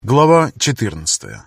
Глава 14.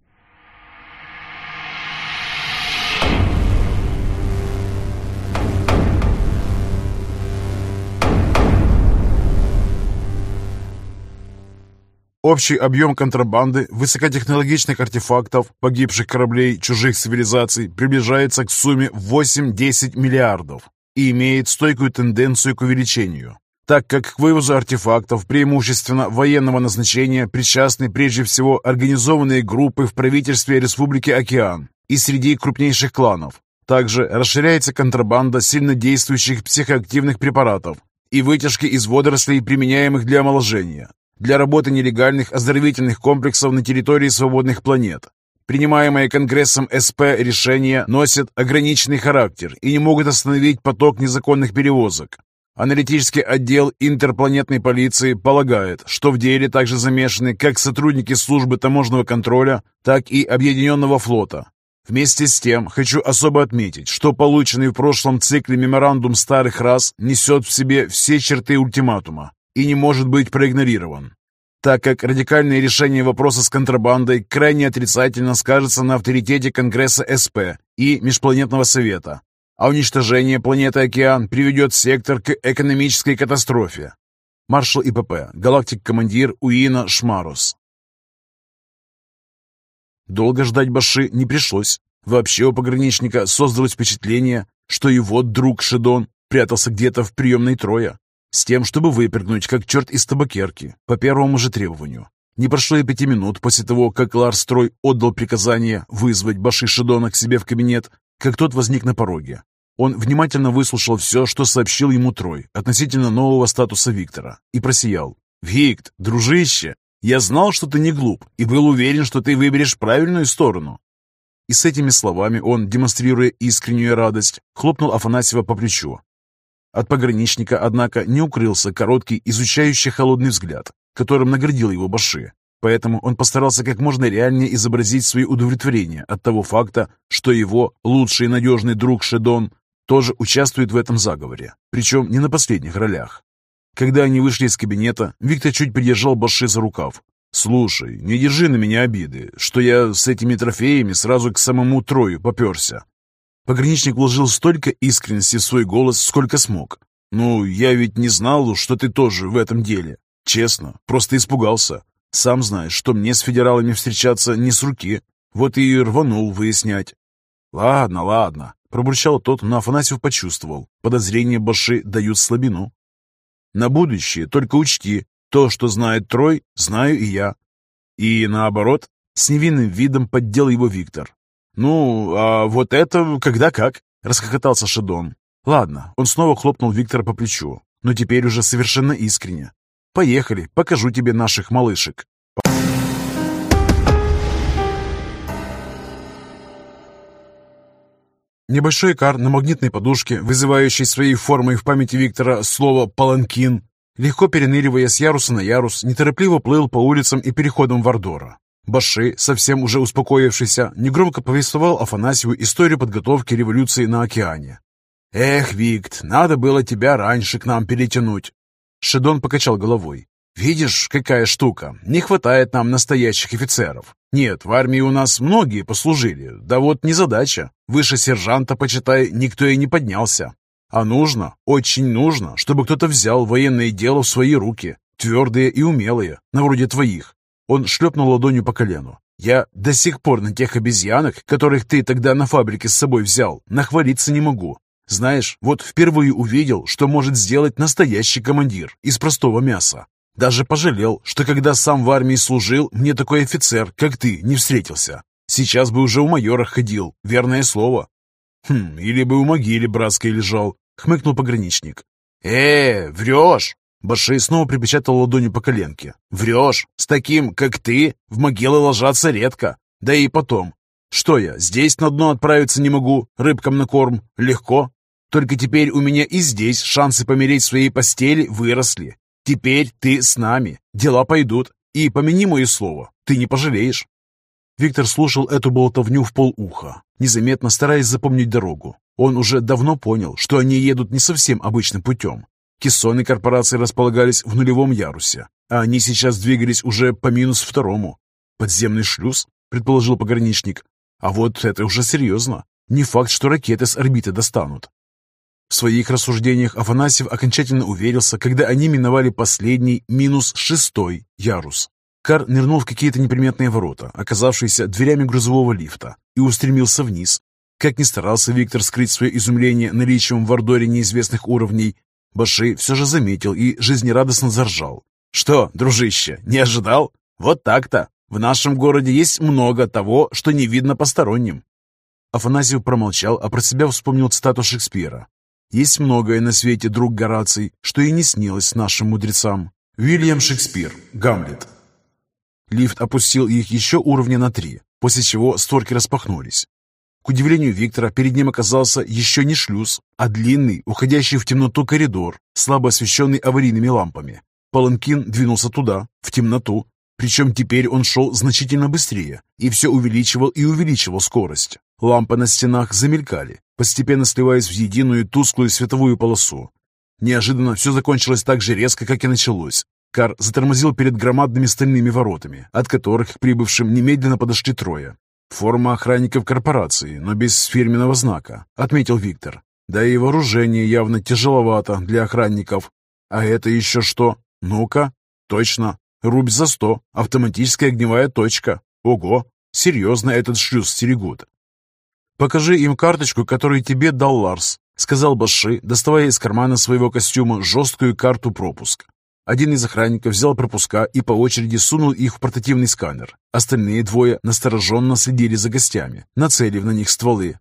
Общий объем контрабанды высокотехнологичных артефактов, погибших кораблей чужих цивилизаций приближается к сумме 8-10 миллиардов и имеет стойкую тенденцию к увеличению, так как к вывозу артефактов преимущественно военного назначения причастны прежде всего организованные группы в правительстве Республики Океан и среди крупнейших кланов. Также расширяется контрабанда сильнодействующих психоактивных препаратов и вытяжки из водорослей, применяемых для омоложения, для работы нелегальных оздоровительных комплексов на территории свободных планет. Принимаемые Конгрессом СП решения носят ограниченный характер и не могут остановить поток незаконных перевозок. Аналитический отдел интерпланетной полиции полагает, что в деле также замешаны как сотрудники службы таможенного контроля, так и объединенного флота. Вместе с тем, хочу особо отметить, что полученный в прошлом цикле меморандум старых рас несет в себе все черты ультиматума и не может быть проигнорирован, так как радикальное решение вопроса с контрабандой крайне отрицательно скажется на авторитете Конгресса СП и Межпланетного Совета, а уничтожение планеты Океан приведет сектор к экономической катастрофе. Маршал ИПП, галактик-командир Уина Шмарус. Долго ждать Баши не пришлось. Вообще у пограничника создалось впечатление, что его друг Шедон прятался где-то в приемной Троя, с тем, чтобы выпрыгнуть, как черт из табакерки, по первому же требованию. Не прошло и 5 минут после того, как Ларс Трой отдал приказание вызвать Баши Шедона к себе в кабинет, как тот возник на пороге. Он внимательно выслушал все, что сообщил ему Трой относительно нового статуса Виктора, и просиял. «Викт, дружище, я знал, что ты не глуп, и был уверен, что ты выберешь правильную сторону». И с этими словами он, демонстрируя искреннюю радость, хлопнул Афанасьева по плечу. От пограничника, однако, не укрылся короткий, изучающий холодный взгляд, которым наградил его Баши. Поэтому он постарался как можно реальнее изобразить свое удовлетворение от того факта, что его лучший и надежный друг Шедон тоже участвует в этом заговоре, причем не на последних ролях. Когда они вышли из кабинета, Виктор чуть придержал Баши за рукав. «Слушай, не держи на меня обиды, что я с этими трофеями сразу к самому Трою поперся». Пограничник вложил столько искренности в свой голос, сколько смог. «Ну, я ведь не знал, что ты тоже в этом деле. Честно, просто испугался. Сам знаешь, что мне с федералами встречаться не с руки. Вот и рванул выяснять». «Ладно, ладно», — пробурчал тот, но Афанасьев почувствовал. Подозрения Баши дают слабину. «На будущее только учти, то, что знает Трой, знаю и я». «И наоборот», — с невинным видом поддел его Виктор. «Ну, а вот это когда как?» — расхохотался Шедон. «Ладно», — он снова хлопнул Виктора по плечу, но теперь уже совершенно искренне. «Поехали, покажу тебе наших малышек». Небольшой кар на магнитной подушке, вызывающий своей формой в памяти Виктора слово «паланкин», легко переныривая с яруса на ярус, неторопливо плыл по улицам и переходам Вардора. Баши, совсем уже успокоившийся, негромко повествовал Афанасьеву историю подготовки революции на океане. «Эх, Викт, надо было тебя раньше к нам перетянуть». Шедон покачал головой. «Видишь, какая штука, не хватает нам настоящих офицеров. Нет, в армии у нас многие послужили, да вот незадача. Выше сержанта, почитай, никто и не поднялся. А нужно, очень нужно, чтобы кто-то взял военное дело в свои руки, твердые и умелые, на вроде твоих». Он шлепнул ладонью по колену. «Я до сих пор на тех обезьянок, которых ты тогда на фабрике с собой взял, нахвалиться не могу. Знаешь, вот впервые увидел, что может сделать настоящий командир из простого мяса. Даже пожалел, что когда сам в армии служил, мне такой офицер, как ты, не встретился. Сейчас бы уже у майора ходил, верное слово». Или бы у могиле братской лежал», — хмыкнул пограничник. Врешь!» Баши снова припечатал ладонью по коленке. «Врешь! С таким, как ты, в могилы ложатся редко. Да и потом. Что я, здесь на дно отправиться не могу, рыбкам на корм? Легко. Только теперь у меня и здесь шансы помереть в своей постели выросли. Теперь ты с нами, дела пойдут. И помяни мое слово, ты не пожалеешь». Виктор слушал эту болтовню в полуха, незаметно стараясь запомнить дорогу. Он уже давно понял, что они едут не совсем обычным путем. Кессоны корпорации располагались в нулевом ярусе, а они сейчас двигались уже по -2. «Подземный шлюз?» — предположил пограничник. «А вот это уже серьезно. Не факт, что ракеты с орбиты достанут». В своих рассуждениях Афанасьев окончательно уверился, когда они миновали последний, -6 ярус. Кар нырнул в какие-то неприметные ворота, оказавшиеся дверями грузового лифта, и устремился вниз. Как ни старался Виктор скрыть свое изумление наличием в Ардоре неизвестных уровней, Баши все же заметил и жизнерадостно заржал. «Что, дружище, не ожидал? Вот так-то! В нашем городе есть много того, что не видно посторонним». Афанасьев промолчал, а про себя вспомнил цитату Шекспира. «Есть многое на свете, друг Гораций, что и не снилось нашим мудрецам». Уильям Шекспир, Гамлет. Лифт опустил их еще уровня на 3, после чего створки распахнулись. К удивлению Виктора, перед ним оказался еще не шлюз, а длинный, уходящий в темноту коридор, слабо освещенный аварийными лампами. Паланкин двинулся туда, в темноту, причем теперь он шел значительно быстрее и все увеличивал и увеличивал скорость. Лампы на стенах замелькали, постепенно сливаясь в единую тусклую световую полосу. Неожиданно все закончилось так же резко, как и началось. Кар затормозил перед громадными стальными воротами, от которых к прибывшим немедленно подошли трое. «Форма охранников корпорации, но без фирменного знака», — отметил Виктор. «Да и вооружение явно тяжеловато для охранников. А это еще что? Ну-ка, точно, рубь за 100, автоматическая огневая точка. Ого, серьезно этот шлюз стерегут». «Покажи им карточку, которую тебе дал Ларс», — сказал Баши, доставая из кармана своего костюма жесткую карту-пропуск. Один из охранников взял пропуска и по очереди сунул их в портативный сканер. Остальные двое настороженно следили за гостями, нацелив на них стволы.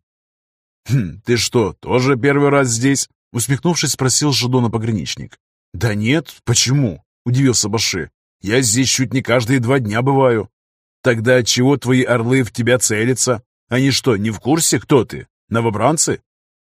«Ты что, тоже первый раз здесь?» — усмехнувшись, спросил Шедона пограничник. «Да нет, почему?» — удивился Баши. «Я здесь чуть не каждые 2 дня бываю». «Тогда отчего твои орлы в тебя целятся? Они что, не в курсе, кто ты? Новобранцы?»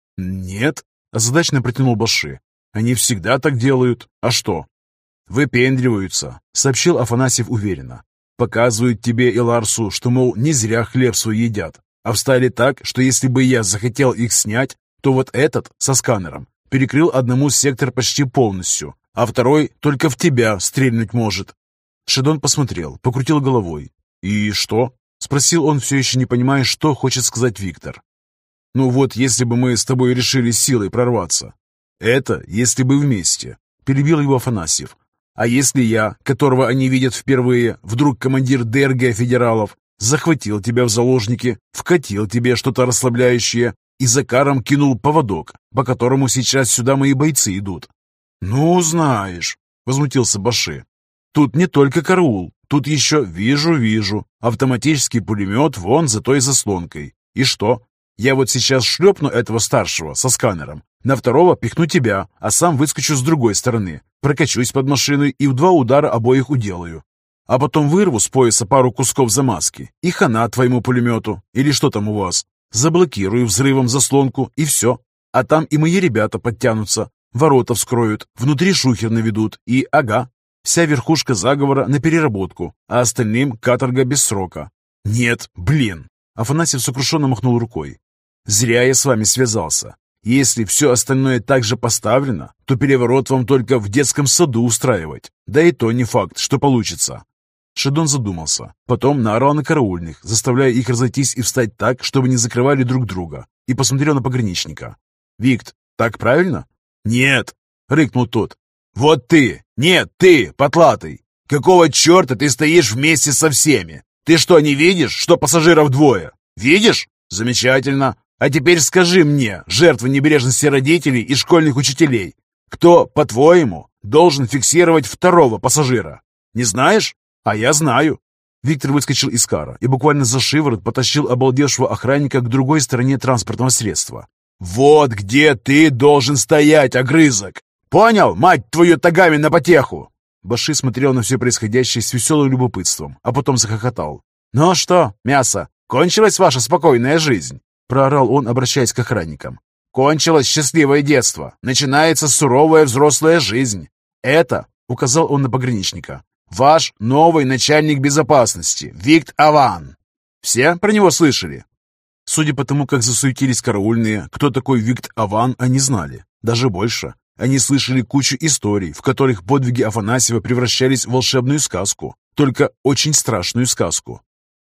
«Нет», — озадаченно протянул Баши. «Они всегда так делают. А что?» «Выпендриваются», — сообщил Афанасьев уверенно. «Показывают тебе и Ларсу, что, мол, не зря хлеб свой едят, а встали так, что если бы я захотел их снять, то вот этот, со сканером, перекрыл одному сектор почти полностью, а второй только в тебя стрельнуть может». Шедон посмотрел, покрутил головой. «И что?» — спросил он, все еще не понимая, что хочет сказать Виктор. «Ну вот, если бы мы с тобой решили силой прорваться». «Это если бы вместе», — перебил его Афанасьев. «А если я, которого они видят впервые, вдруг командир ДРГ федералов, захватил тебя в заложники, вкатил тебе что-то расслабляющее и за каром кинул поводок, по которому сейчас сюда мои бойцы идут?» «Ну, знаешь», — возмутился Баши. «Тут не только караул, тут еще вижу, автоматический пулемет вон за той заслонкой. И что? Я вот сейчас шлепну этого старшего со сканером, на второго пихну тебя, а сам выскочу с другой стороны, прокачусь под машиной и в 2 удара обоих уделаю. А потом вырву с пояса пару кусков замазки и хана твоему пулемету, или что там у вас. Заблокирую взрывом заслонку и все. А там и мои ребята подтянутся, ворота вскроют, внутри шухер наведут и ага. Вся верхушка заговора на переработку, а остальным каторга без срока. Нет, блин!» Афанасьев сокрушенно махнул рукой. «Зря я с вами связался. Если все остальное так же поставлено, то переворот вам только в детском саду устраивать. Да и то не факт, что получится». Шедон задумался. Потом наорал на караульных, заставляя их разойтись и встать так, чтобы не закрывали друг друга, и посмотрел на пограничника. «Викт, так правильно?» «Нет!» — рыкнул тот. «Вот ты! Нет, ты, потлатый! Какого черта ты стоишь вместе со всеми? Ты что, не видишь, что пассажиров 2? Видишь? Замечательно! А теперь скажи мне, жертва небрежности родителей и школьных учителей, кто, по-твоему, должен фиксировать 2-го пассажира? Не знаешь? А я знаю!» Виктор выскочил из кара и буквально за шиворот потащил обалдевшего охранника к другой стороне транспортного средства. «Вот где ты должен стоять, огрызок! Понял, мать твою, тагами на потеху!» Баши смотрел на все происходящее с веселым любопытством, а потом захохотал. «Ну что, мясо, кончилась ваша спокойная жизнь?» Проорал он, обращаясь к охранникам. «Кончилось счастливое детство. Начинается суровая взрослая жизнь. Это, — указал он на пограничника, — ваш новый начальник безопасности, Викт Аван. Все про него слышали?» Судя по тому, как засуетились караульные, кто такой Викт Аван, они знали. Даже больше. Они слышали кучу историй, в которых подвиги Афанасьева превращались в волшебную сказку, только очень страшную сказку.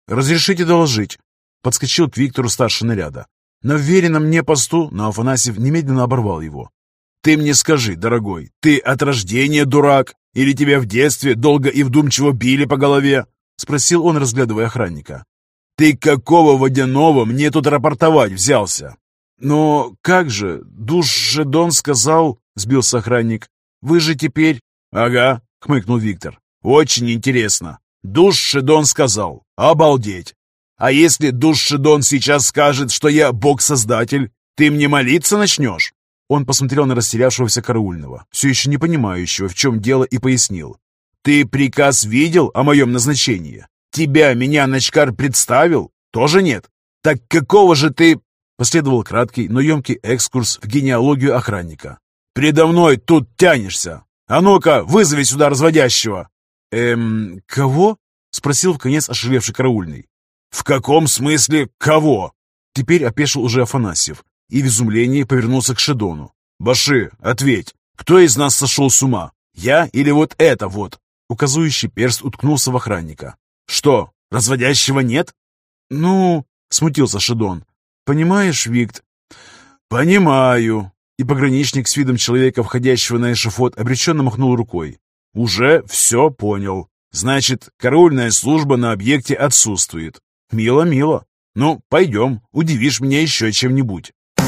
разрешите доложить?» Подскочил к Виктору старший наряда. На вверенном мне посту, но Афанасьев немедленно оборвал его. «Ты мне скажи, дорогой, ты от рождения дурак? Или тебя в детстве долго и вдумчиво били по голове?» Спросил он, разглядывая охранника. «Ты какого водяного мне тут рапортовать взялся?» «Но как же, Душ-Шедон сказал...» — сбился охранник. «Вы же теперь...» «Ага», — хмыкнул Виктор. «Очень интересно. Душ-Шедон сказал. Обалдеть! А если Душ-Шедон сейчас скажет, что я бог-создатель, ты мне молиться начнешь?» Он посмотрел на растерявшегося караульного, все еще не понимающего, в чем дело, и пояснил. «Ты приказ видел о моем назначении? Тебя, меня, Начкар представил? Тоже нет? Так какого же ты...» Последовал краткий, но емкий экскурс в генеалогию охранника. «Предо мной тут тянешься! А ну-ка, вызови сюда разводящего!» Кого?» — спросил вконец ошалевший караульный. «В каком смысле кого?» Теперь опешил уже Афанасьев и в изумлении повернулся к Шедону. «Баши, ответь, кто из нас сошел с ума? Я или вот это вот?» Указующий перст уткнулся в охранника. «Что, разводящего нет?» «Ну...» — смутился Шедон. «Понимаешь, Викт?» «Понимаю». И пограничник с видом человека, входящего на эшафот, обреченно махнул рукой. «Уже все понял. Значит, караульная служба на объекте отсутствует. Мило-мило. Ну, пойдем, удивишь меня еще чем-нибудь».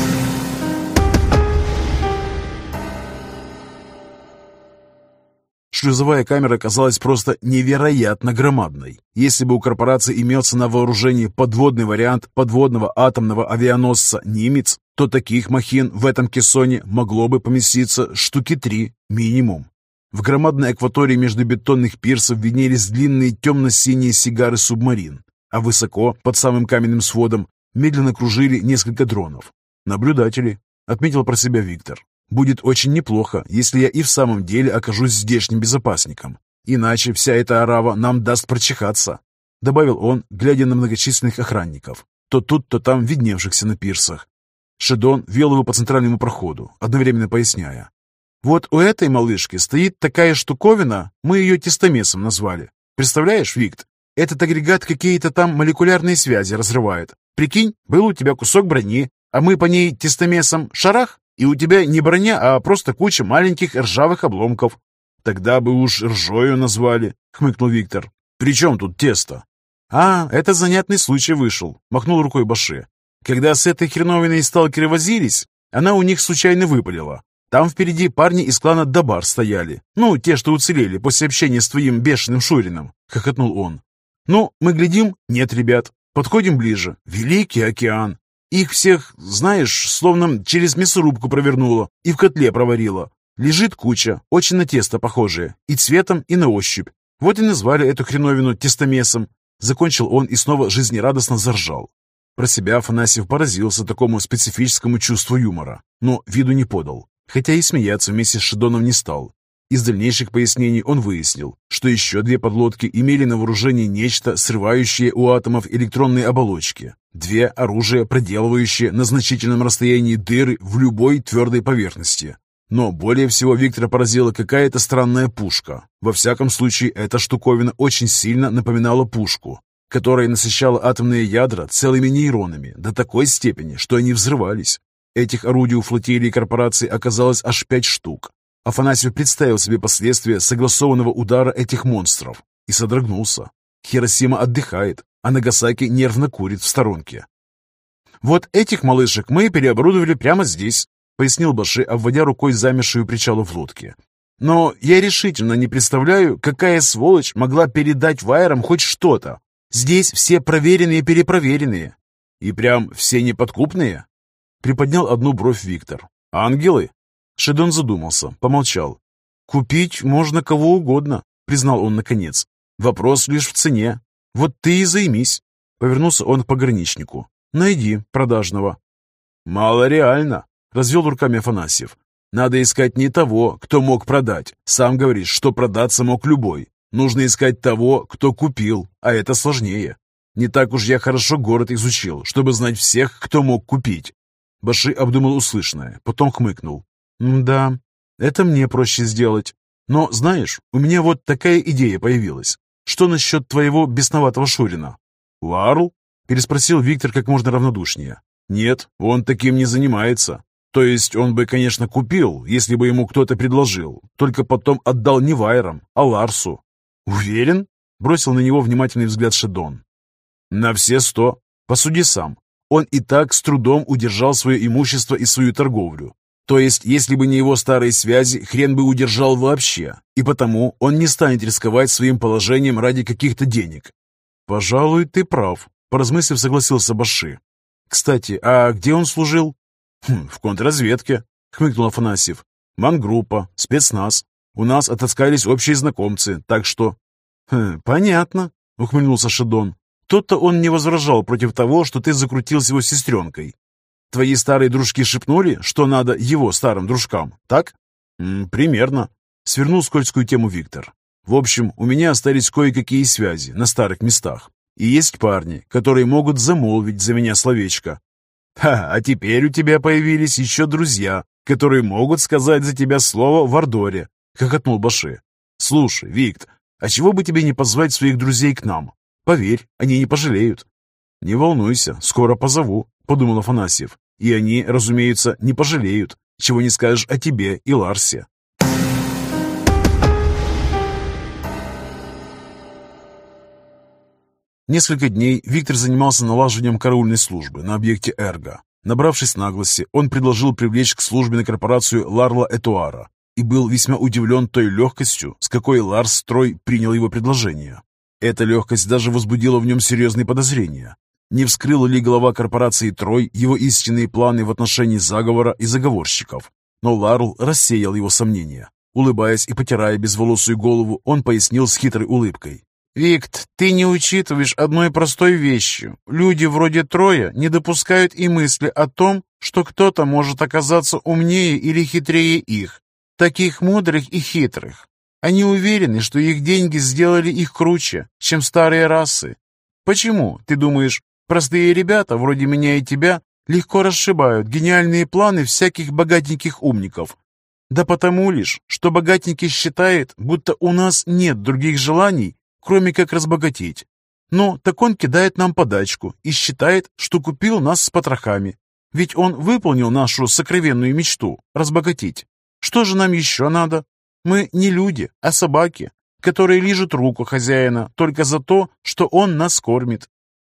Шлюзовая камера казалась просто невероятно громадной. Если бы у корпорации имелся на вооружении подводный вариант подводного атомного авианосца «Нимец», то таких махин в этом кессоне могло бы поместиться штуки 3 минимум. В громадной акватории между бетонных пирсов виднелись длинные темно-синие сигары субмарин, а высоко, под самым каменным сводом, медленно кружили несколько дронов. «Наблюдатели», — отметил про себя Виктор. «Будет очень неплохо, если я и в самом деле окажусь здешним безопасником. Иначе вся эта орава нам даст прочихаться», — добавил он, глядя на многочисленных охранников, то тут, то там видневшихся на пирсах. Шедон вел его по центральному проходу, одновременно поясняя. «Вот у этой малышки стоит такая штуковина, мы ее тестомесом назвали. Представляешь, Викт, этот агрегат какие-то там молекулярные связи разрывает. Прикинь, был у тебя кусок брони, а мы по ней тестомесом шарах, и у тебя не броня, а просто куча маленьких ржавых обломков». «Тогда бы уж ржою назвали», — хмыкнул Виктор. «При чем тут тесто?» «А, это занятный случай вышел», — махнул рукой Баши. «Когда с этой хреновиной сталкеры возились, она у них случайно выпалила. Там впереди парни из клана Дабар стояли. Ну, те, что уцелели после общения с твоим бешеным Шурином», — хохотнул он. «Ну, мы глядим, нет ребят. Подходим ближе. Великий океан. Их всех, знаешь, словно через мясорубку провернуло и в котле проварило. Лежит куча, очень на тесто похожие, и цветом, и на ощупь. Вот и назвали эту хреновину тестомесом». Закончил он и снова жизнерадостно заржал. Про себя Афанасьев поразился такому специфическому чувству юмора, но виду не подал, хотя и смеяться вместе с Шедоном не стал. Из дальнейших пояснений он выяснил, что еще 2 подлодки имели на вооружении нечто, срывающее у атомов электронные оболочки, 2 оружия, проделывающие на значительном расстоянии дыры в любой твердой поверхности. Но более всего Виктора поразила какая-то странная пушка. Во всяком случае, эта штуковина очень сильно напоминала пушку, которая насыщала атомные ядра целыми нейронами до такой степени, что они взрывались. Этих орудий у флотилии корпорации оказалось аж 5 штук. Афанасьев представил себе последствия согласованного удара этих монстров и содрогнулся. Хиросима отдыхает, а Нагасаки нервно курит в сторонке. «Вот этих малышек мы переоборудовали прямо здесь», — пояснил Баши, обводя рукой замершую причалу в лодке. «Но я решительно не представляю, какая сволочь могла передать вайерам хоть что-то. Здесь все проверенные-перепроверенные». «И прям все неподкупные?» — приподнял одну бровь Виктор. «Ангелы?» Шедон задумался, помолчал. «Купить можно кого угодно», — признал он наконец. «Вопрос лишь в цене. Вот ты и займись». Повернулся он к пограничнику. «Найди продажного». «Мало реально», — развел руками Афанасьев. «Надо искать не того, кто мог продать. Сам говоришь, что продаться мог любой. Нужно искать того, кто купил, а это сложнее. Не так уж я хорошо город изучил, чтобы знать всех, кто мог купить». Баши обдумал услышанное, потом хмыкнул. «Да, это мне проще сделать. Но, знаешь, у меня вот такая идея появилась. Что насчет твоего бесноватого Шурина?» «Ларл?» – переспросил Виктор как можно равнодушнее. «Нет, он таким не занимается. То есть он бы, конечно, купил, если бы ему кто-то предложил, только потом отдал не Вайерам, а Ларсу». «Уверен?» – бросил на него внимательный взгляд Шедон. «На все 100. Посуди сам. Он и так с трудом удержал свое имущество и свою торговлю. То есть, если бы не его старые связи, хрен бы удержал вообще, и потому он не станет рисковать своим положением ради каких-то денег». «Пожалуй, ты прав», – поразмыслив, согласился Баши. «Кстати, а где он служил?» «В контрразведке», — хмыкнул Афанасьев. «Мангруппа, спецназ. У нас отыскались общие знакомцы, так что...» «Понятно», — ухмыльнулся Шедон. «Тот-то он не возражал против того, что ты закрутил с его сестренкой. Твои старые дружки шепнули, что надо его старым дружкам, так?» «Примерно», — свернул скользкую тему Виктор. «В общем, у меня остались кое-какие связи на старых местах. И есть парни, которые могут замолвить за меня словечко. А теперь у тебя появились еще друзья, которые могут сказать за тебя слово в Ардоре», — хохотнул Баши. «Слушай, Викт, а чего бы тебе не позвать своих друзей к нам? Поверь, они не пожалеют». «Не волнуйся, скоро позову», — подумал Афанасьев. «И они, разумеется, не пожалеют, чего не скажешь о тебе и Ларсе». Несколько дней Виктор занимался налаживанием караульной службы на объекте Эрго. Набравшись наглости, он предложил привлечь к службе на корпорацию Ларла Этуара и был весьма удивлен той легкостью, с какой Ларс Строй принял его предложение. Эта легкость даже возбудила в нем серьезные подозрения. Не вскрыл ли глава корпорации Трой его истинные планы в отношении заговора и заговорщиков? Но Ларл рассеял его сомнения. Улыбаясь и потирая безволосую голову, он пояснил с хитрой улыбкой. «Викт, ты не учитываешь одной простой вещи. Люди вроде Троя не допускают и мысли о том, что кто-то может оказаться умнее или хитрее их, таких мудрых и хитрых. Они уверены, что их деньги сделали их круче, чем старые расы. Почему, ты думаешь, простые ребята вроде меня и тебя легко расшибают гениальные планы всяких богатеньких умников? Да потому лишь, что богатенький считает, будто у нас нет других желаний, кроме как разбогатеть. Но так он кидает нам подачку и считает, что купил нас с потрохами. Ведь он выполнил нашу сокровенную мечту – разбогатеть. Что же нам еще надо? Мы не люди, а собаки, которые лижут руку хозяина только за то, что он нас кормит».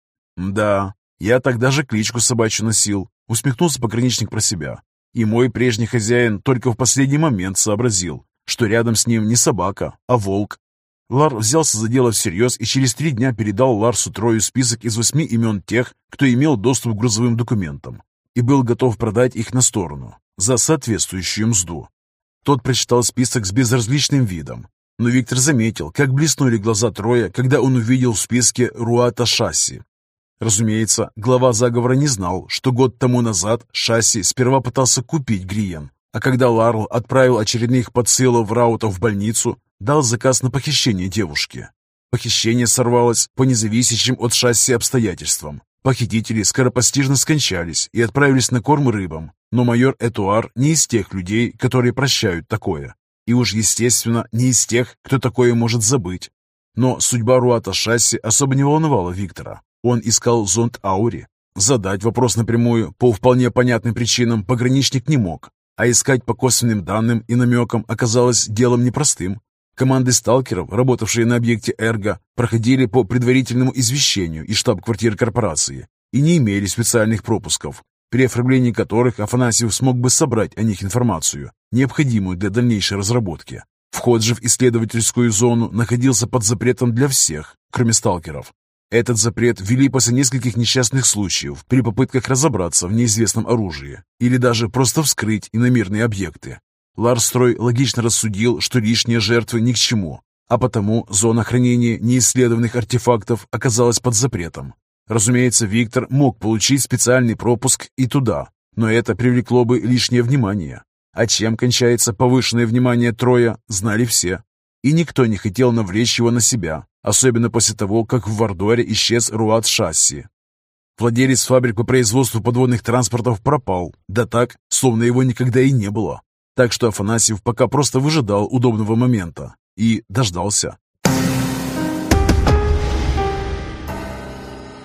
«Да, я тогда же кличку собачью носил», — усмехнулся пограничник про себя. «И мой прежний хозяин только в последний момент сообразил, что рядом с ним не собака, а волк». Лар взялся за дело всерьез и через 3 дня передал Ларсу Трою список из 8 имен тех, кто имел доступ к грузовым документам, и был готов продать их на сторону за соответствующую мзду. Тот прочитал список с безразличным видом, но Виктор заметил, как блеснули глаза Троя, когда он увидел в списке Руата Шасси. Разумеется, глава заговора не знал, что год тому назад Шасси сперва пытался купить Гриен, а когда Ларл отправил очередных подсылов Раутов в больницу, дал заказ на похищение девушки. Похищение сорвалось по независящим от Шасси обстоятельствам. Похитители скоропостижно скончались и отправились на корм рыбам, но майор Этуар не из тех людей, которые прощают такое. И уж, естественно, не из тех, кто такое может забыть. Но судьба Руата Шасси особо не волновала Виктора. Он искал зонд Аури. Задать вопрос напрямую по вполне понятным причинам пограничник не мог, а искать по косвенным данным и намекам оказалось делом непростым. Команды сталкеров, работавшие на объекте Эрго, проходили по предварительному извещению из штаб-квартиры корпорации и не имели специальных пропусков, при оформлении которых Афанасьев смог бы собрать о них информацию, необходимую для дальнейшей разработки. Вход же в исследовательскую зону находился под запретом для всех, кроме сталкеров. Этот запрет ввели после нескольких несчастных случаев при попытках разобраться в неизвестном оружии или даже просто вскрыть иномирные объекты. Ларс Строй логично рассудил, что лишние жертвы ни к чему, а потому зона хранения неисследованных артефактов оказалась под запретом. Разумеется, Виктор мог получить специальный пропуск и туда, но это привлекло бы лишнее внимание. А чем кончается повышенное внимание Троя, знали все. И никто не хотел навлечь его на себя, особенно после того, как в Вардоре исчез Руат Шасси. Владелец фабрик по производству подводных транспортов пропал, да так, словно его никогда и не было. Так что Афанасьев пока просто выжидал удобного момента и дождался.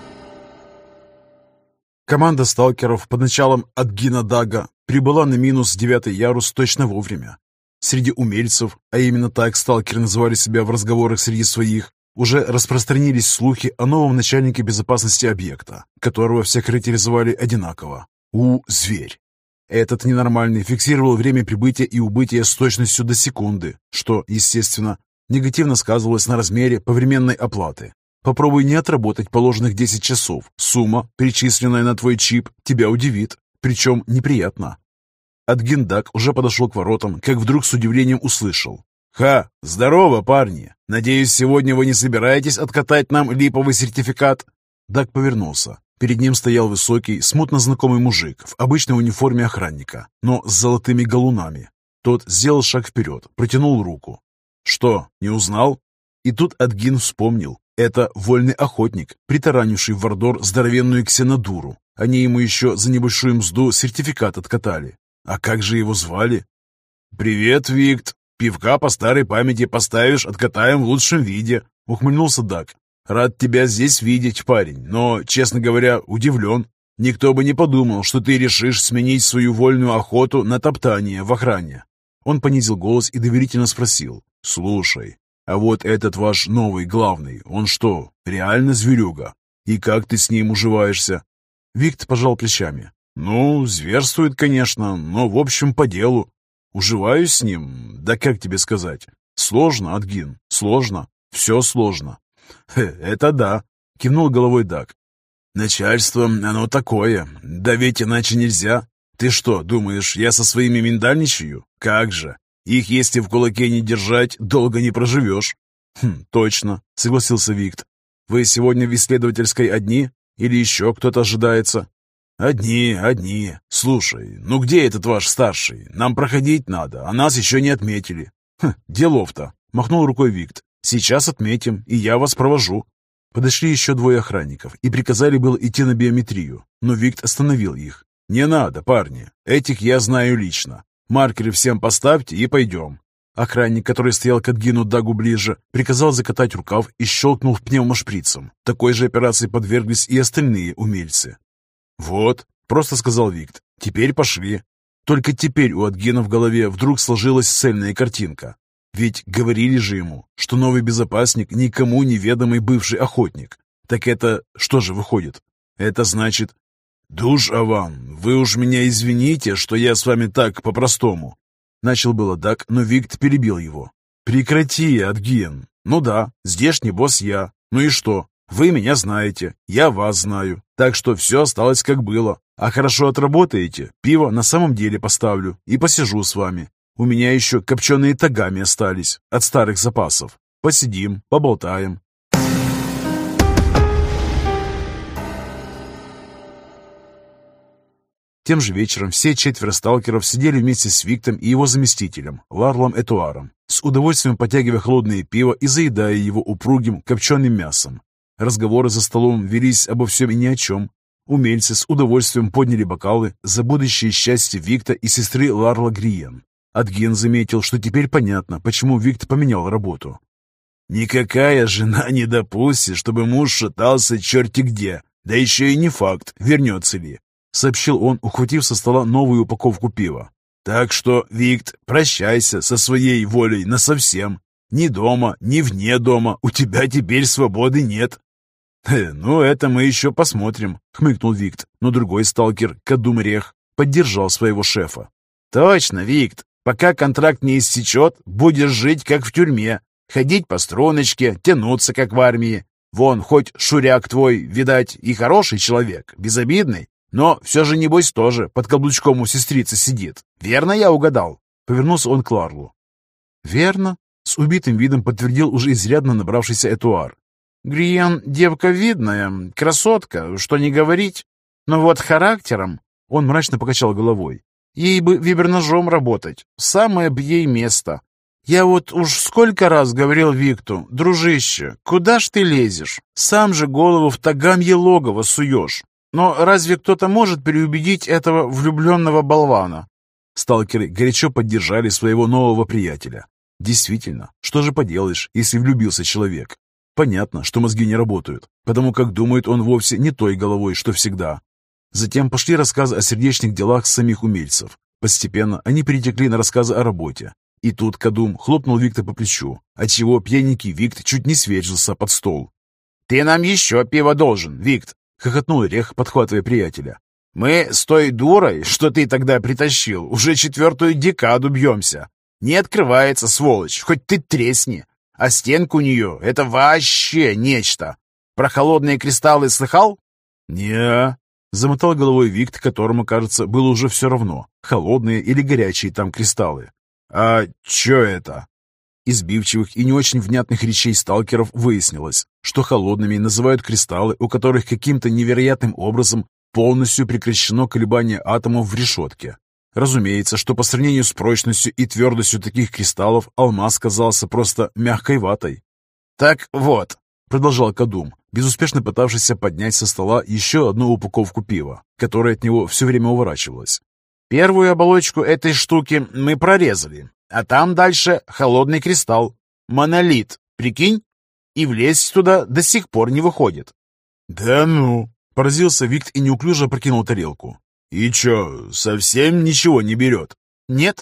Команда сталкеров под началом Адгина Дага прибыла на минус 9-й ярус точно вовремя. Среди умельцев, а именно так сталкеры называли себя в разговорах среди своих, уже распространились слухи о новом начальнике безопасности объекта, которого все характеризовали одинаково. Зверь. Этот ненормальный фиксировал время прибытия и убытия с точностью до секунды, что, естественно, негативно сказывалось на размере повременной оплаты. Попробуй не отработать положенных 10 часов. Сумма, перечисленная на твой чип, тебя удивит, причем неприятно. Адгин Даг уже подошел к воротам, как вдруг с удивлением услышал. Здорово, парни! Надеюсь, сегодня вы не собираетесь откатать нам липовый сертификат?» Даг повернулся. Перед ним стоял высокий, смутно знакомый мужик в обычной униформе охранника, но с золотыми галунами. Тот сделал шаг вперед, протянул руку. «Что, не узнал?» И тут Адгин вспомнил. Это вольный охотник, притаранивший в Вардор здоровенную ксенодуру. Они ему еще за небольшую мзду сертификат откатали. А как же его звали? «Привет, Викт! Пивка по старой памяти поставишь, откатаем в лучшем виде», — ухмыльнулся Даг. «Рад тебя здесь видеть, парень, но, честно говоря, удивлен. Никто бы не подумал, что ты решишь сменить свою вольную охоту на топтание в охране». Он понизил голос и доверительно спросил. «Слушай, а вот этот ваш новый главный, он что, реально зверюга? И как ты с ним уживаешься?» Викт пожал плечами. «Ну, зверствует, конечно, но в общем по делу. Уживаюсь с ним? Да как тебе сказать? Сложно, Адгин, сложно. Все сложно». «Это да», — кивнул головой Даг. «Начальство, оно такое. Да ведь иначе нельзя. Ты что, думаешь, я со своими миндальничаю? Как же. Их, если в кулаке не держать, долго не проживешь». «Точно», — согласился Викт. «Вы сегодня в исследовательской одни? Или еще кто-то ожидается?» «Одни. Слушай, ну где этот ваш старший? Нам проходить надо, а нас еще не отметили». «Делов-то», — махнул рукой Викт. «Сейчас отметим, и я вас провожу». Подошли еще двое охранников и приказали было идти на биометрию, но Викт остановил их. «Не надо, парни, этих я знаю лично. Маркеры всем поставьте и пойдем». Охранник, который стоял к Адгину Дагу ближе, приказал закатать рукав и щелкнул пневмошприцем. Такой же операции подверглись и остальные умельцы. «Вот», — просто сказал Викт, — «теперь пошли». Только теперь у Адгина в голове вдруг сложилась цельная картинка. Ведь говорили же ему, что новый безопасник никому неведомый бывший охотник. Так это что же выходит? Это значит... «Душ Аван, вы уж меня извините, что я с вами так по-простому». Начал было Даг, но Викт перебил его. «Прекрати, Адгин. Ну да, здешний босс я. Ну и что? Вы меня знаете, я вас знаю. Так что все осталось как было. А хорошо отработаете, пиво на самом деле поставлю и посижу с вами. У меня еще копченые тагами остались от старых запасов. Посидим, поболтаем». Тем же вечером все четверо сталкеров сидели вместе с Виктом и его заместителем, Ларлом Этуаром, с удовольствием потягивая холодное пиво и заедая его упругим копченым мясом. Разговоры за столом велись обо всем и ни о чем. Умельцы с удовольствием подняли бокалы за будущее счастье Викта и сестры Ларла Гриен. Адгин заметил, что теперь понятно, почему Викт поменял работу. «Никакая жена не допустит, чтобы муж шатался черти где, да еще и не факт, вернется ли», — сообщил он, ухватив со стола новую упаковку пива. «Так что, Викт, прощайся со своей волей насовсем. Ни дома, ни вне дома у тебя теперь свободы нет». «Ну, это мы еще посмотрим», — хмыкнул Викт, но другой сталкер, Кадум Рех, поддержал своего шефа. «Точно, Викт, пока контракт не истечет, будешь жить, как в тюрьме, ходить по струночке, тянуться, как в армии. Вон, хоть Шуряк твой, видать, и хороший человек, безобидный, но все же, небось, тоже под каблучком у сестрицы сидит. Верно я угадал?» Повернулся он к Ларлу. «Верно», — с убитым видом подтвердил уже изрядно набравшийся Этуар. «Гриен девка видная, красотка, что не говорить. Но вот характером...» Он мрачно покачал головой. «Ей бы виберножом работать. Самое б ей место. Я вот уж сколько раз говорил Викту, дружище, куда ж ты лезешь? Сам же голову в тагамье логово суешь. Но разве кто-то может переубедить этого влюбленного болвана?» Сталкеры горячо поддержали своего нового приятеля. Действительно, что же поделаешь, если влюбился человек? Понятно, что мозги не работают, потому как думает он вовсе не той головой, что всегда. Затем пошли рассказы о сердечных делах самих умельцев. Постепенно они перетекли на рассказы о работе. И тут Кадум хлопнул Викта по плечу, отчего пьяненький Викт чуть не сверзился под стол. «Ты нам еще пиво должен, Викт!» — хохотнул Рех, подхватывая приятеля. «Мы с той дурой, что ты тогда притащил, уже 4-ю декаду бьемся. Не открывается, сволочь, хоть ты тресни. А стенка у нее — это вообще нечто. Про холодные кристаллы слыхал?» «Не-а», — замотал головой Викт, которому, кажется, было уже все равно, холодные или горячие там кристаллы. «А чё это?» Из сбивчивых и не очень внятных речей сталкеров выяснилось, что холодными называют кристаллы, у которых каким-то невероятным образом полностью прекращено колебание атомов в решетке. Разумеется, что по сравнению с прочностью и твердостью таких кристаллов алмаз казался просто мягкой ватой. «Так вот», — продолжал Кадум, безуспешно пытавшийся поднять со стола еще одну упаковку пива, которая от него все время уворачивалась. «Первую оболочку этой штуки мы прорезали, а там дальше холодный кристалл, монолит, прикинь? И влезть туда до сих пор не выходит». «Да ну!» — поразился Викт и неуклюже опрокинул тарелку. «И чё, совсем ничего не берет?» «Нет».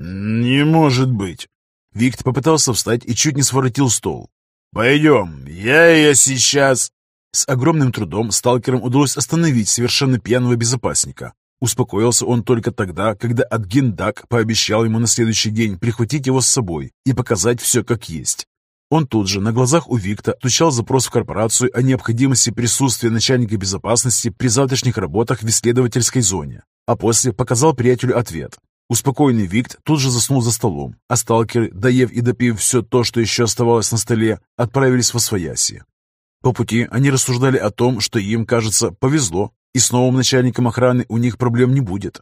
«Не может быть». Викт попытался встать и чуть не своротил стол. «Пойдем, я ее сейчас...» С огромным трудом сталкерам удалось остановить совершенно пьяного безопасника. Успокоился он только тогда, когда Адгин-Дак пообещал ему на следующий день прихватить его с собой и показать все как есть. Он тут же на глазах у Викта отвечал запрос в корпорацию о необходимости присутствия начальника безопасности при завтрашних работах в исследовательской зоне, а после показал приятелю ответ. Успокоенный Викт тут же заснул за столом, а сталкеры, доев и допив все то, что еще оставалось на столе, отправились восвояси. По пути они рассуждали о том, что им, кажется, повезло, и с новым начальником охраны у них проблем не будет.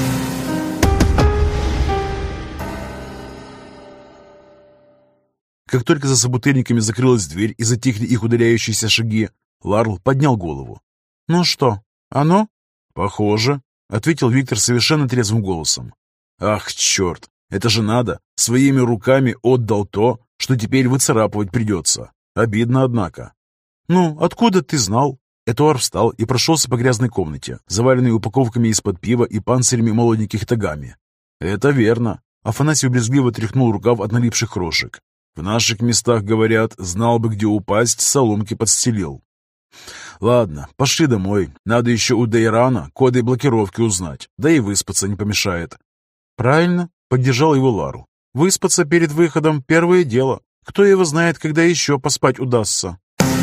Как только за собутыльниками закрылась дверь и затихли их удаляющиеся шаги, Ларл поднял голову. «Ну что, оно?» «Похоже», — ответил Виктор совершенно трезвым голосом. «Ах, черт, это же надо! Своими руками отдал то, что теперь выцарапывать придется. Обидно, однако». «Ну, откуда ты знал?» Этуар встал и прошелся по грязной комнате, заваленной упаковками из-под пива и панцирями молоденьких тагами. «Это верно», — Афанасий брезгливо тряхнул рукав от налипших крошек. «В наших местах, говорят, знал бы, где упасть, соломки подстелил». «Ладно, пошли домой. Надо еще у Дейрана коды блокировки узнать, да и выспаться не помешает». «Правильно», — поддержал его Лару. «Выспаться перед выходом — первое дело. Кто его знает, когда еще поспать удастся».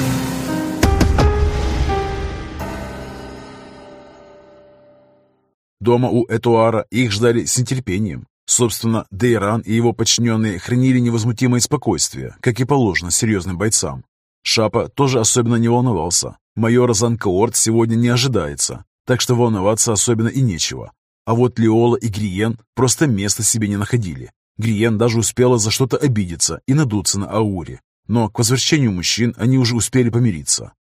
Дома у Этуара их ждали с нетерпением. Собственно, Дейран и его подчиненные хранили невозмутимое спокойствие, как и положено серьезным бойцам. Шапа тоже особенно не волновался. Майора Занкаорт сегодня не ожидается, так что волноваться особенно и нечего. А вот Леола и Гриен просто места себе не находили. Гриен даже успела за что-то обидеться и надуться на ауре. Но к возвращению мужчин они уже успели помириться.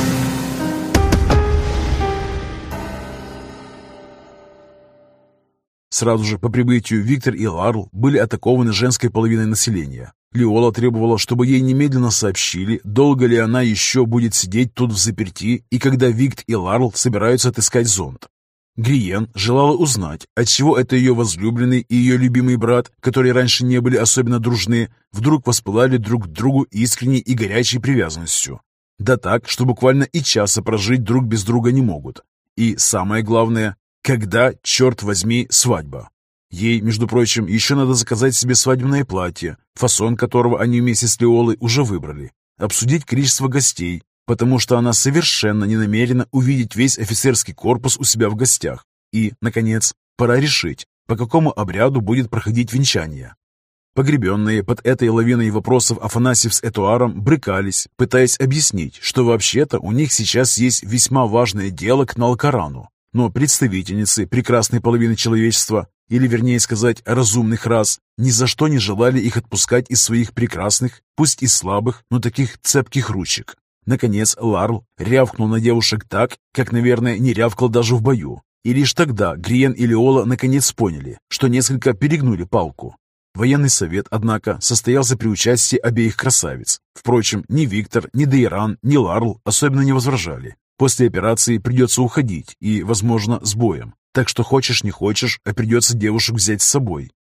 Сразу же по прибытию Виктор и Ларл были атакованы женской половиной населения. Леола требовала, чтобы ей немедленно сообщили, долго ли она еще будет сидеть тут взаперти и когда Викт и Ларл собираются отыскать зонд. Гриен желала узнать, отчего это ее возлюбленный и ее любимый брат, которые раньше не были особенно дружны, вдруг воспылали друг к другу искренней и горячей привязанностью. Да так, что буквально и часа прожить друг без друга не могут. И самое главное, когда, черт возьми, свадьба? Ей, между прочим, еще надо заказать себе свадебное платье, фасон которого они вместе с Леолой уже выбрали, обсудить количество гостей, потому что она совершенно не намерена увидеть весь офицерский корпус у себя в гостях. И, наконец, пора решить, по какому обряду будет проходить венчание. Погребенные под этой лавиной вопросов Афанасьев с Этуаром брыкались, пытаясь объяснить, что вообще-то у них сейчас есть весьма важное дело к Налкарану. Но представительницы прекрасной половины человечества, или вернее сказать, разумных рас, ни за что не желали их отпускать из своих прекрасных, пусть и слабых, но таких цепких ручек. Наконец Ларл рявкнул на девушек так, как, наверное, не рявкал даже в бою. И лишь тогда Гриен и Леола наконец поняли, что несколько перегнули палку. Военный совет, однако, состоялся при участии обеих красавиц. Впрочем, ни Виктор, ни Дейран, ни Ларл особенно не возражали. После операции придется уходить и, возможно, с боем. Так что хочешь не хочешь, а придется девушек взять с собой.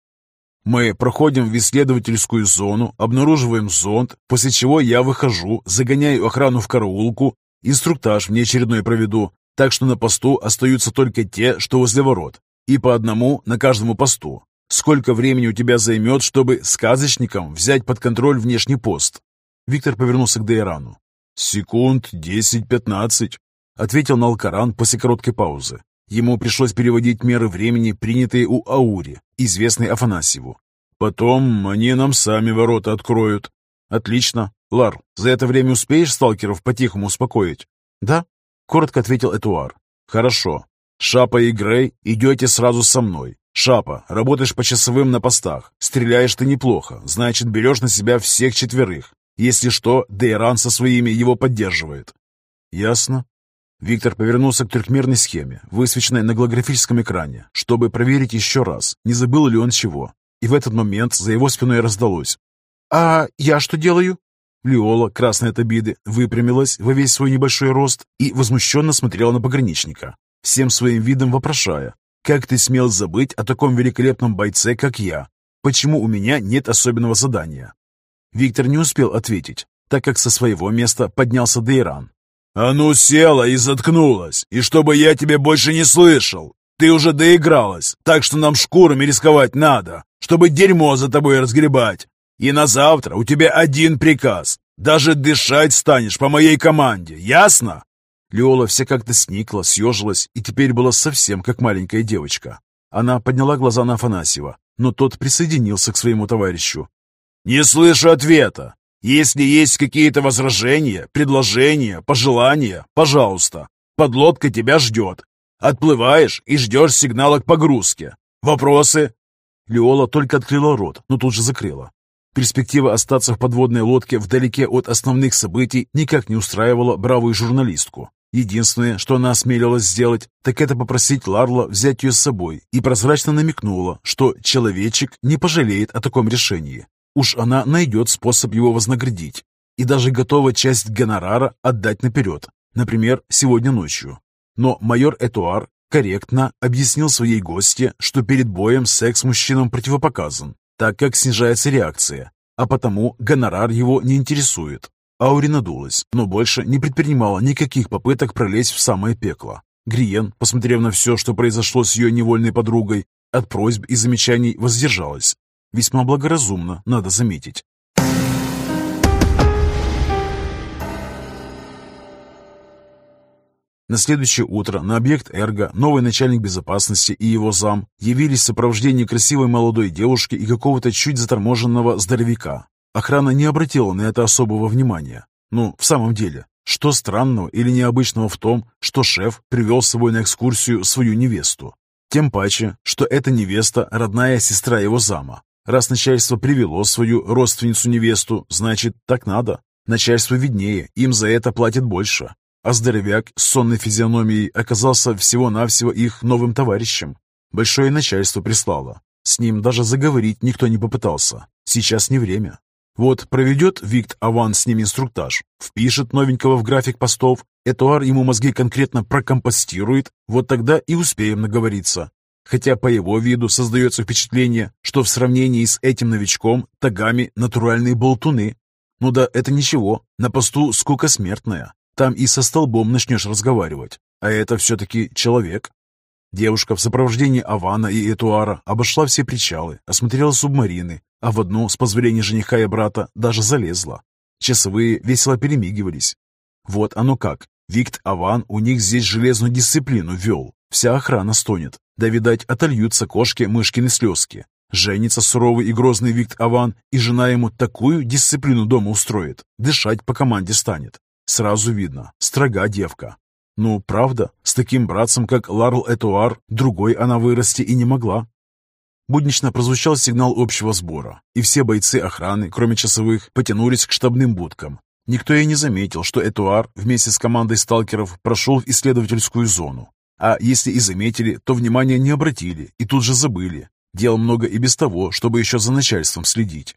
Мы проходим в исследовательскую зону, обнаруживаем зонд, после чего я выхожу, загоняю охрану в караулку, инструктаж внеочередной проведу, так что на посту остаются только те, что возле ворот, и по одному на каждому посту. Сколько времени у тебя займет, чтобы сказочникам взять под контроль внешний пост?» Виктор повернулся к Дейрану. «Секунд 10-15», — ответил Налкаран после короткой паузы. Ему пришлось переводить меры времени, принятые у Аури, известной Афанасьеву. «Потом они нам сами ворота откроют». «Отлично. Лар, за это время успеешь сталкеров по-тихому успокоить?» «Да», — коротко ответил Этуар. «Хорошо. Шапа и Грей, идете сразу со мной. Шапа, работаешь по часовым на постах. Стреляешь ты неплохо, значит, берешь на себя всех 4. Если что, Дейран со своими его поддерживает». «Ясно». Виктор повернулся к трехмерной схеме, высвеченной на голографическом экране, чтобы проверить еще раз, не забыл ли он чего. И в этот момент за его спиной раздалось: «А я что делаю?» Лиола, красная от обиды, выпрямилась во весь свой небольшой рост и возмущенно смотрела на пограничника, всем своим видом вопрошая: «Как ты смел забыть о таком великолепном бойце, как я? Почему у меня нет особенного задания?» Виктор не успел ответить, так как со своего места поднялся Дейран. «А ну села и заткнулась, и чтобы я тебя больше не слышал! Ты уже доигралась, так что нам шкурами рисковать надо, чтобы дерьмо за тобой разгребать. И на завтра у тебя один приказ. Даже дышать станешь по моей команде, ясно?» Лиола вся как-то сникла, съежилась и теперь была совсем как маленькая девочка. Она подняла глаза на Афанасьева, но тот присоединился к своему товарищу. «Не слышу ответа. Если есть какие-то возражения, предложения, пожелания, пожалуйста. Подлодка тебя ждет. Отплываешь и ждешь сигнала к погрузке. Вопросы?» Лиола только открыла рот, но тут же закрыла. Перспектива остаться в подводной лодке вдалеке от основных событий никак не устраивала бравую журналистку. Единственное, что она осмелилась сделать, так это попросить Ларла взять ее с собой, и прозрачно намекнула, что человечек не пожалеет о таком решении. Уж она найдет способ его вознаградить и даже готова часть гонорара отдать наперед, например, сегодня ночью. Но майор Этуар корректно объяснил своей гостье, что перед боем секс мужчинам противопоказан, так как снижается реакция, а потому гонорар его не интересует. Аури надулась, но больше не предпринимала никаких попыток пролезть в самое пекло. Гриен, посмотрев на все, что произошло с ее невольной подругой, от просьб и замечаний воздержалась. Весьма благоразумно, надо заметить. На следующее утро на объект Эрго новый начальник безопасности и его зам явились в сопровождении красивой молодой девушки и какого-то чуть заторможенного здоровяка. Охрана не обратила на это особого внимания. Ну, в самом деле, что странного или необычного в том, что шеф привел с собой на экскурсию свою невесту? Тем паче, что эта невеста – родная сестра его зама. Раз начальство привело свою родственницу-невесту, значит, так надо. Начальство виднее, им за это платят больше. А здоровяк с сонной физиономией оказался всего-навсего их новым товарищем. Большое начальство прислало. С ним даже заговорить никто не попытался. Сейчас не время. Вот проведет Викт Аван с ним инструктаж, впишет новенького в график постов, Этуар ему мозги конкретно прокомпостирует, вот тогда и успеем наговориться. Хотя по его виду создается впечатление, что в сравнении с этим новичком Тагами натуральные болтуны. Ну да, это ничего, на посту скука смертная. Там и со столбом начнешь разговаривать, а это все-таки человек. Девушка в сопровождении Авана и Этуара обошла все причалы, осмотрела субмарины, а в одну, с позволения жениха и брата, даже залезла. Часовые весело перемигивались. Вот оно как. Викт Аван у них здесь железную дисциплину ввел. Вся охрана стонет. Да, видать, отольются кошки мышкины слезки. Женится суровый и грозный Викт Аван, и жена ему такую дисциплину дома устроит. Дышать по команде станет. Сразу видно, строга девка. Ну, правда, с таким братцем, как Ларл Этуар, другой она вырасти и не могла. Буднично прозвучал сигнал общего сбора, и все бойцы охраны, кроме часовых, потянулись к штабным будкам. Никто и не заметил, что Этуар вместе с командой сталкеров прошел в исследовательскую зону. А если и заметили, то внимания не обратили и тут же забыли. Дел много и без того, чтобы еще за начальством следить.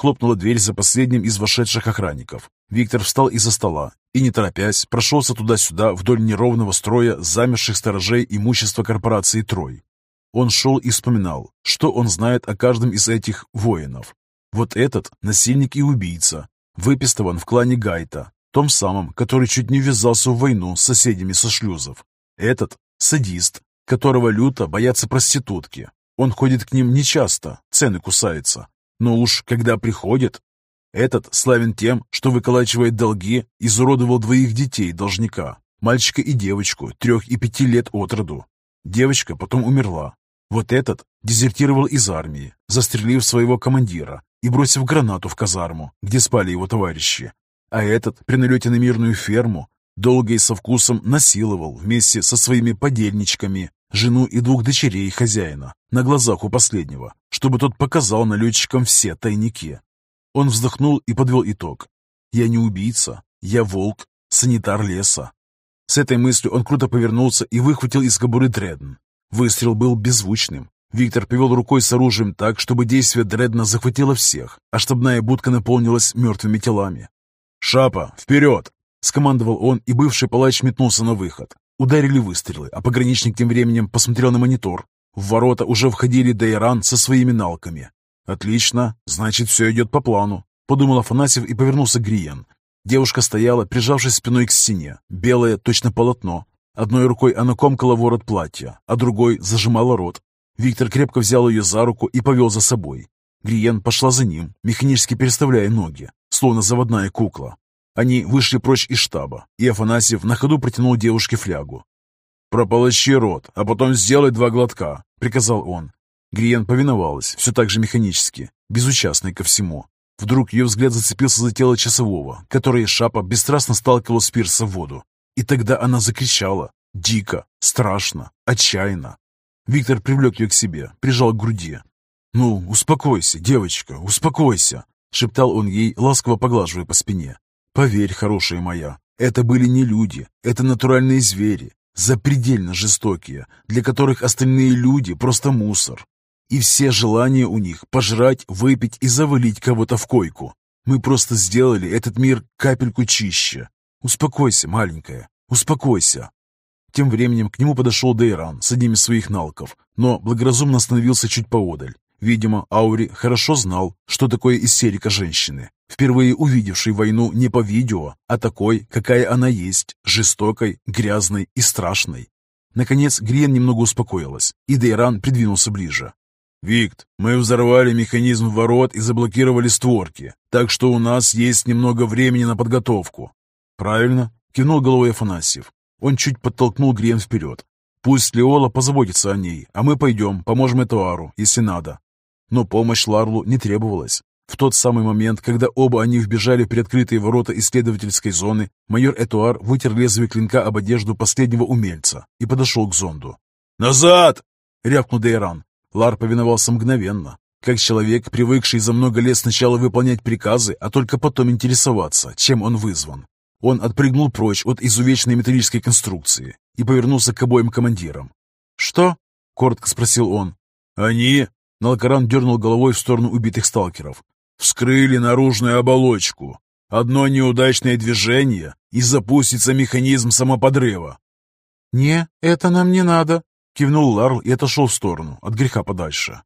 Хлопнула дверь за последним из вошедших охранников. Виктор встал из-за стола и, не торопясь, прошелся туда-сюда вдоль неровного строя замерших сторожей имущества корпорации «Трой». Он шел и вспоминал, что он знает о каждом из этих воинов. Вот этот – насильник и убийца, выпистован в клане Гайта, том самом, который чуть не ввязался в войну с соседями со шлюзов. Этот – садист, которого люто боятся проститутки. Он ходит к ним нечасто, цены кусаются. Но уж когда приходит... Этот славен тем, что выколачивает долги, изуродовал двоих детей должника, мальчика и девочку, 3 и 5 лет от роду. Девочка потом умерла. Вот этот дезертировал из армии, застрелив своего командира и бросив гранату в казарму, где спали его товарищи. А этот при налете на мирную ферму долго и со вкусом насиловал вместе со своими подельничками жену и 2 дочерей хозяина на глазах у последнего, чтобы тот показал налетчикам все тайники. Он вздохнул и подвел итог. «Я не убийца, я волк, санитар леса». С этой мыслью он круто повернулся и выхватил из кобуры Дредн. Выстрел был беззвучным. Виктор повел рукой с оружием так, чтобы действие Дредна захватило всех, а штабная будка наполнилась мертвыми телами. «Шапа, вперед!» — скомандовал он, и бывший палач метнулся на выход. Ударили выстрелы, а пограничник тем временем посмотрел на монитор. В ворота уже входили Дейран со своими налками. «Отлично, значит, все идет по плану», — подумал Афанасьев и повернулся к Гриен. Девушка стояла, прижавшись спиной к стене, белое, точно полотно. Одной рукой она комкала ворот платья, а другой зажимала рот. Виктор крепко взял ее за руку и повел за собой. Гриен пошла за ним, механически переставляя ноги, словно заводная кукла. Они вышли прочь из штаба, и Афанасьев на ходу протянул девушке флягу. «Прополощи рот, а потом сделай 2 глотка», — приказал он. Гриен повиновалась, все так же механически, безучастной ко всему. Вдруг ее взгляд зацепился за тело часового, которое Шапа бесстрастно сталкивал с пирса в воду. И тогда она закричала. Дико, страшно, отчаянно. Виктор привлек ее к себе, прижал к груди. «Ну, успокойся, девочка, успокойся», — шептал он ей, ласково поглаживая по спине. «Поверь, хорошая моя, это были не люди, это натуральные звери, запредельно жестокие, для которых остальные люди просто мусор. И все желания у них пожрать, выпить и завалить кого-то в койку. Мы просто сделали этот мир капельку чище. Успокойся, маленькая, успокойся». Тем временем к нему подошел Дейран с одним из своих налков, но благоразумно остановился чуть поодаль. Видимо, Аури хорошо знал, что такое истерика женщины, впервые увидевшей войну не по видео, а такой, какая она есть, жестокой, грязной и страшной. Наконец Гриен немного успокоилась, и Дейран придвинулся ближе. «Викт, мы взорвали механизм ворот и заблокировали створки, так что у нас есть немного времени на подготовку». «Правильно», — кивнул головой Афанасьев. Он чуть подтолкнул Гриен вперед. «Пусть Леола позаботится о ней, а мы пойдем, поможем Этуару, если надо». Но помощь Ларлу не требовалась. В тот самый момент, когда оба они вбежали в приоткрытые ворота исследовательской зоны, майор Этуар вытер лезвие клинка об одежду последнего умельца и подошел к зонду. «Назад!» — рявкнул Дейран. Лар повиновался мгновенно, как человек, привыкший за много лет сначала выполнять приказы, а только потом интересоваться, чем он вызван. Он отпрыгнул прочь от изувеченной металлической конструкции и повернулся к обоим командирам. «Что?» — коротко спросил он. «Они...» — Налкаран дернул головой в сторону убитых сталкеров. «Вскрыли наружную оболочку. Одно неудачное движение, и запустится механизм самоподрыва». «Не, это нам не надо», — кивнул Ларл и отошел в сторону, от греха подальше.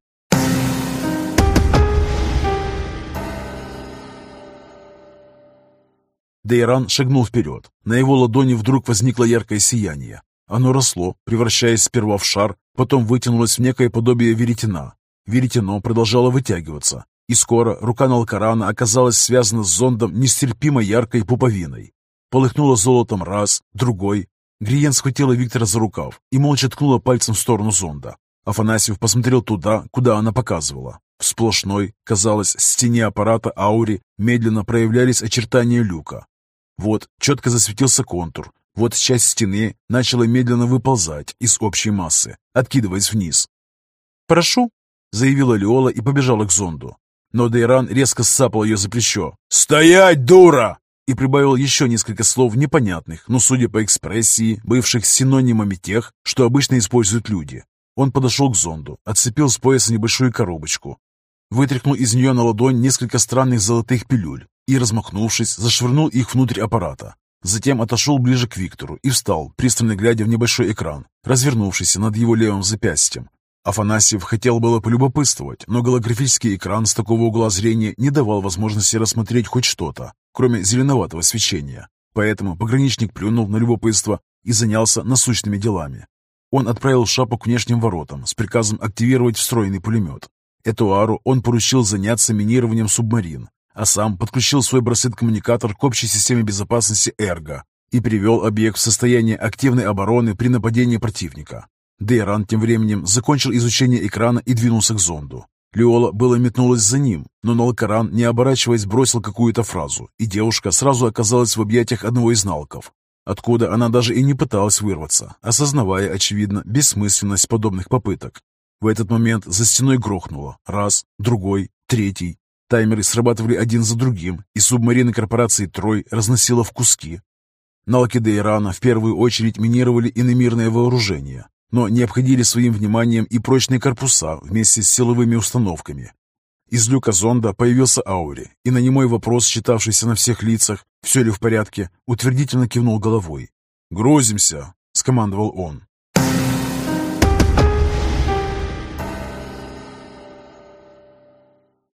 Дейран шагнул вперед. На его ладони вдруг возникло яркое сияние. Оно росло, превращаясь сперва в шар, потом вытянулось в некое подобие веретена. Веретено продолжало вытягиваться, и скоро рука Налкарана оказалась связана с зондом нестерпимо яркой пуповиной. Полыхнуло золотом раз, другой. Гриен схватила Виктора за рукав и молча ткнула пальцем в сторону зонда. Афанасьев посмотрел туда, куда она показывала. В сплошной, казалось, стене аппарата Аури медленно проявлялись очертания люка. Вот четко засветился контур, вот часть стены начала медленно выползать из общей массы, откидываясь вниз. «Прошу», — заявила Леола и побежала к зонду. Но Дейран резко сцапал ее за плечо. «Стоять, дура!» и прибавил еще несколько слов непонятных, но, судя по экспрессии, бывших синонимами тех, что обычно используют люди. Он подошел к зонду, отцепил с пояса небольшую коробочку. вытряхнул из нее на ладонь несколько странных золотых пилюль и, размахнувшись, зашвырнул их внутрь аппарата. Затем отошел ближе к Виктору и встал, пристально глядя в небольшой экран, развернувшийся над его левым запястьем. Афанасьев хотел было полюбопытствовать, но голографический экран с такого угла зрения не давал возможности рассмотреть хоть что-то, кроме зеленоватого свечения. Поэтому пограничник плюнул на любопытство и занялся насущными делами. Он отправил Шапу к внешним воротам с приказом активировать встроенный пулемет. Этуару он поручил заняться минированием субмарин, а сам подключил свой браслет-коммуникатор к общей системе безопасности «Эрго» и привел объект в состояние активной обороны при нападении противника. Дейран тем временем закончил изучение экрана и двинулся к зонду. Лиола было метнулась за ним, но Налкаран, не оборачиваясь, бросил какую-то фразу, и девушка сразу оказалась в объятиях одного из налков, откуда она даже и не пыталась вырваться, осознавая, очевидно, бессмысленность подобных попыток. В этот момент за стеной грохнуло. Раз, другой, третий. Таймеры срабатывали один за другим, и субмарины корпорации «Трой» разносило в куски. Налки Дейрана в первую очередь минировали иномирное вооружение, но не обходили своим вниманием и прочные корпуса вместе с силовыми установками. Из люка зонда появился Аури, и на немой вопрос, считавшийся на всех лицах, все ли в порядке, утвердительно кивнул головой. «Грузимся!» — скомандовал он.